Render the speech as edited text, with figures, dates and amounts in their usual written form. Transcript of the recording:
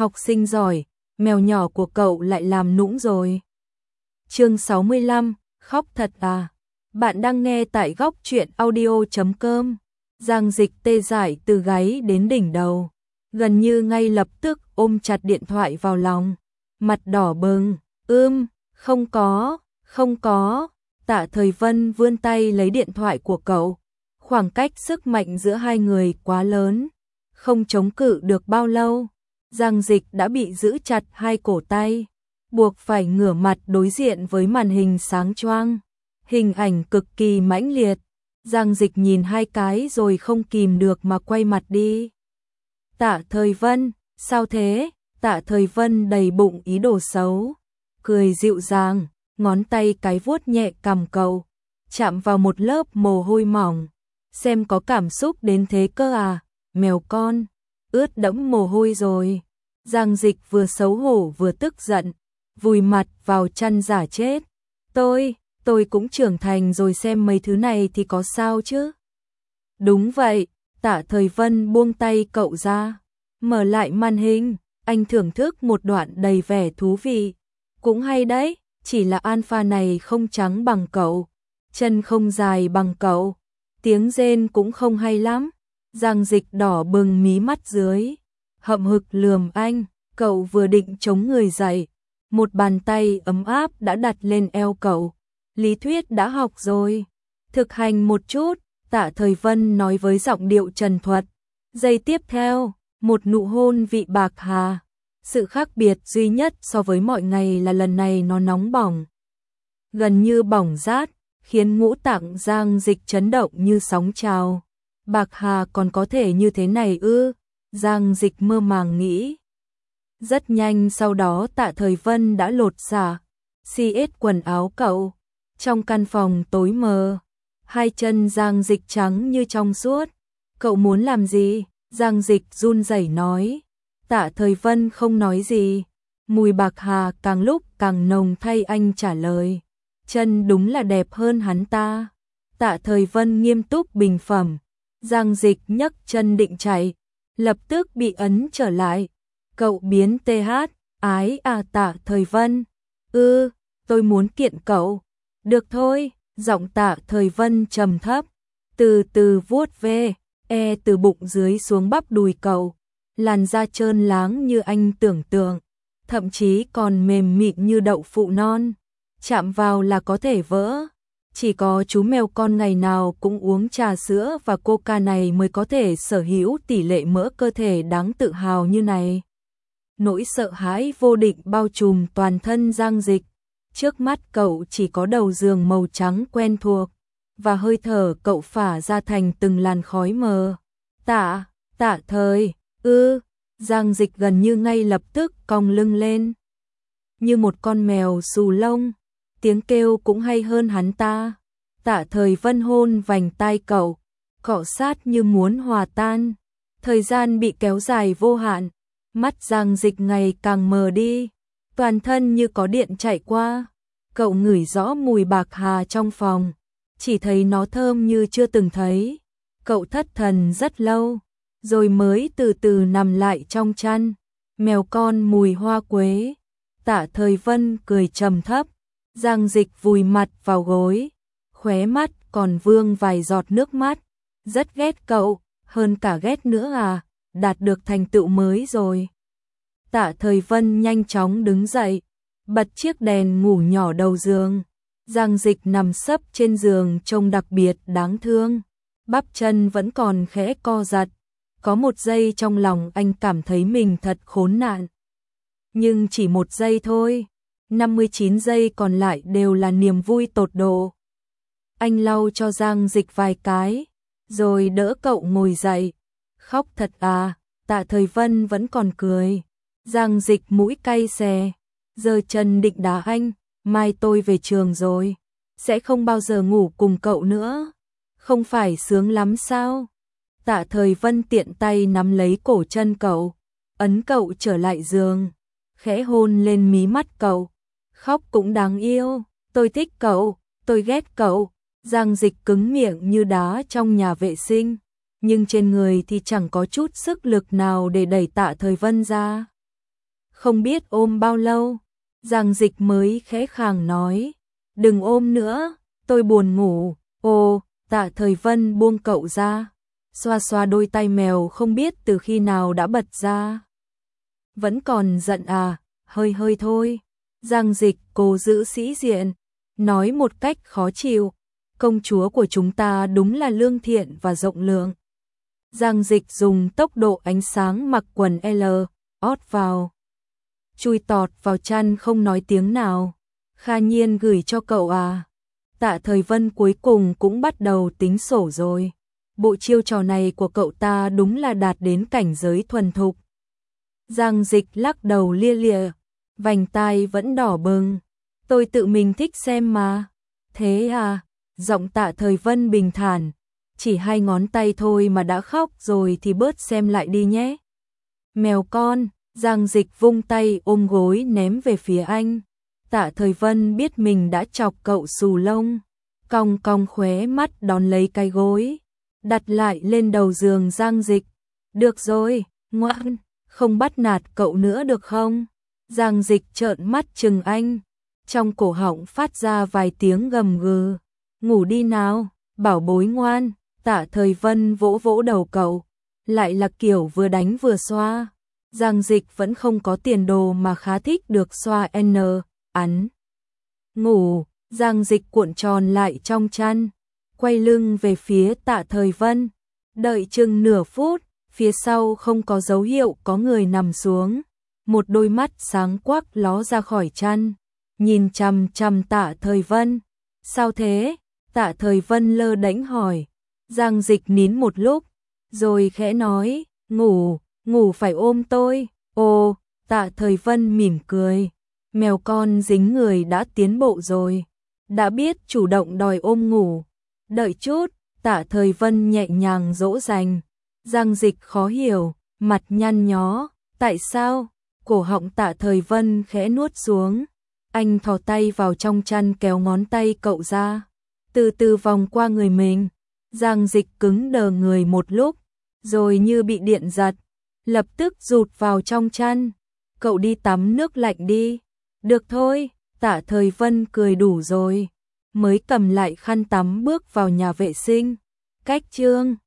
học sinh giỏi, mèo nhỏ của cậu lại làm nũng rồi. Chương 65, khóc thật à? Bạn đang nghe tại góc truyện audio.com. Giang Dịch tê dại từ gáy đến đỉnh đầu, gần như ngay lập tức ôm chặt điện thoại vào lòng, mặt đỏ bừng. Không có. Tạ Thời Vân vươn tay lấy điện thoại của cậu. Khoảng cách sức mạnh giữa hai người quá lớn, không chống cự được bao lâu, Giang Dịch đã bị giữ chặt hai cổ tay, buộc phải ngửa mặt đối diện với màn hình sáng choang. Hình ảnh cực kỳ mãnh liệt. Giang Dịch nhìn hai cái rồi không kìm được mà quay mặt đi. Tạ Thời Vân, sao thế? Tạ Thời Vân đầy bụng ý đồ xấu, cười dịu dàng, ngón tay cái vuốt nhẹ cằm cậu, chạm vào một lớp mồ hôi mỏng. Xem có cảm xúc đến thế cơ à, mèo con, ướt đẫm mồ hôi rồi. Giang Dịch vừa xấu hổ vừa tức giận, vùi mặt vào chăn giả chết. Tôi cũng trưởng thành rồi, xem mấy thứ này thì có sao chứ? Đúng vậy. Tạ Thời Vân buông tay cậu ra, mở lại màn hình, anh thưởng thức một đoạn đầy vẻ thú vị. Cũng hay đấy, chỉ là alpha này không trắng bằng cậu, chân không dài bằng cậu, tiếng rên cũng không hay lắm. Giang Dịch đỏ bừng mí mắt dưới, hậm hực lườm anh. Cậu vừa định chống người dậy, một bàn tay ấm áp đã đặt lên eo cậu. Lý thuyết đã học rồi, thực hành một chút. Tạ Thời Vân nói với giọng điệu trần thuật. Giây tiếp theo, một nụ hôn vị bạc hà. Sự khác biệt duy nhất so với mọi ngày là lần này nó nóng bỏng, gần như bỏng rát, khiến ngũ tạng Giang Dịch chấn động như sóng trào. Bạc hà còn có thể như thế này ư? Giang Dịch mơ màng nghĩ. Rất nhanh sau đó Tạ Thời Vân đã lột xả, xiết quần áo cậu. Trong căn phòng tối mờ, hai chân Giang Dịch trắng như trong suốt. Cậu muốn làm gì? Giang Dịch run rẩy nói. Tạ Thời Vân không nói gì. Mùi bạc hà càng lúc càng nồng thay anh trả lời. Chân đúng là đẹp hơn hắn ta. Tạ Thời Vân nghiêm túc bình phẩm. Giang Dịch nhấc chân định chạy, lập tức bị ấn trở lại. Cậu biến TH, ái à Tạ Thời Vân. Tôi muốn kiện cậu. Được thôi, giọng Tạ Thời Vân trầm thấp, từ từ vuốt ve từ bụng dưới xuống bắp đùi cậu. Làn da trơn láng như anh tưởng tượng, thậm chí còn mềm mịn như đậu phụ non, chạm vào là có thể vỡ. Chỉ có chú mèo con ngày nào cũng uống trà sữa và coca này mới có thể sở hữu tỷ lệ mỡ cơ thể đáng tự hào như này. Nỗi sợ hãi vô định bao trùm toàn thân Giang Dịch. Trước mắt cậu chỉ có đầu giường màu trắng quen thuộc, và hơi thở cậu phả ra thành từng làn khói mờ. Tạ Thời, Giang Dịch gần như ngay lập tức cong lưng lên. Như một con mèo xù lông, tiếng kêu cũng hay hơn hắn ta. Tạ Thời Vân hôn vành tai cậu, cọ sát như muốn hòa tan. Thời gian bị kéo dài vô hạn, mắt Giang Dịch ngày càng mờ đi, toàn thân như có điện chạy qua. Cậu ngửi rõ mùi bạc hà trong phòng, chỉ thấy nó thơm như chưa từng thấy. Cậu thất thần rất lâu, rồi mới từ từ nằm lại trong chăn. Mèo con mùi hoa quế. Tạ Thời Vân cười trầm thấp. Giang Dịch vùi mặt vào gối, khóe mắt còn vương vài giọt nước mắt. Rất ghét cậu, hơn cả ghét nữa à, đạt được thành tựu mới rồi. Tạ Thời Vân nhanh chóng đứng dậy, bật chiếc đèn ngủ nhỏ đầu giường. Giang Dịch nằm sấp trên giường trông đặc biệt đáng thương, bắp chân vẫn còn khẽ co giật. Có một giây trong lòng anh cảm thấy mình thật khốn nạn. Nhưng chỉ một giây thôi, 59 giây còn lại đều là niềm vui tột độ. Anh lau cho Giang Dịch vài cái, rồi đỡ cậu ngồi dậy. Khóc thật à? Tạ Thời Vân vẫn còn cười. Giang Dịch mũi cay xè, giơ chân định đá anh. Mai tôi về trường rồi, sẽ không bao giờ ngủ cùng cậu nữa. Không phải sướng lắm sao? Tạ Thời Vân tiện tay nắm lấy cổ chân cậu, ấn cậu trở lại giường, khẽ hôn lên mí mắt cậu. Khóc cũng đáng yêu, tôi thích cậu, tôi ghét cậu. Giang Dịch cứng miệng như đá trong nhà vệ sinh, nhưng trên người thì chẳng có chút sức lực nào để đẩy Tạ Thời Vân ra. không biết ôm bao lâu. Giang Dịch mới khẽ khàng nói, đừng ôm nữa, tôi buồn ngủ. Ô, Tạ Thời Vân buông cậu ra, xoa xoa đôi tay mèo không biết từ khi nào đã bật ra. Vẫn còn giận à, hơi hơi thôi. Giang Dịch cố giữ sĩ diện, nói một cách khó chịu, công chúa của chúng ta đúng là lương thiện và rộng lượng. Giang Dịch dùng tốc độ ánh sáng mặc quần L, ót vào, chui tọt vào chăn không nói tiếng nào. Kha Nhiên gửi cho cậu à? Tạ Thời Vân cuối cùng cũng bắt đầu tính sổ rồi. Bộ chiêu trò này của cậu ta đúng là đạt đến cảnh giới thuần thục. Giang Dịch lắc đầu lia lịa, vành tai vẫn đỏ bừng. Tôi tự mình thích xem mà. Thế à? Giọng Tạ Thời Vân bình thản. Chỉ 2 ngón tay thôi mà đã khóc rồi thì bớt xem lại đi nhé. Mèo con. Giang Dịch vung tay ôm gối ném về phía anh. Tạ Thời Vân biết mình đã chọc cậu xù lông, cong cong khóe mắt đón lấy cái gối, đặt lại lên đầu giường Giang Dịch. Được rồi, ngoan, không bắt nạt cậu nữa được không? Giang Dịch trợn mắt trừng anh, trong cổ họng phát ra vài tiếng gầm gừ. Ngủ đi nào, bảo bối ngoan. Tạ Thời Vân vỗ vỗ đầu cậu, lại là kiểu vừa đánh vừa xoa. Giang Dịch vẫn không có tiền đồ mà khá thích được xoa ăn. Ngủ, Giang Dịch cuộn tròn lại trong chăn, quay lưng về phía Tạ Thời Vân. Đợi chừng nửa phút, phía sau không có dấu hiệu có người nằm xuống. Một đôi mắt sáng quắc ló ra khỏi chăn, nhìn chằm chằm Tạ Thời Vân. Sao thế? Tạ Thời Vân lơ đễnh hỏi. Giang Dịch nín một lúc, rồi khẽ nói, ngủ, ngủ phải ôm tôi. Ồ, Tạ Thời Vân mỉm cười. Mèo con dính người đã tiến bộ rồi, đã biết chủ động đòi ôm ngủ. Đợi chút, Tạ Thời Vân nhẹ nhàng dỗ dành. Giang Dịch khó hiểu, mặt nhăn nhó, tại sao? Cổ họng Tạ Thời Vân khẽ nuốt xuống. Anh thò tay vào trong chăn kéo ngón tay cậu ra, từ từ vòng qua người mình. Giang Dịch cứng đờ người một lúc, rồi như bị điện giật, lập tức rụt vào trong chăn. Cậu đi tắm nước lạnh đi. Được thôi, Tạ Thời Vân cười đủ rồi, mới cầm lại khăn tắm bước vào nhà vệ sinh. Cách chương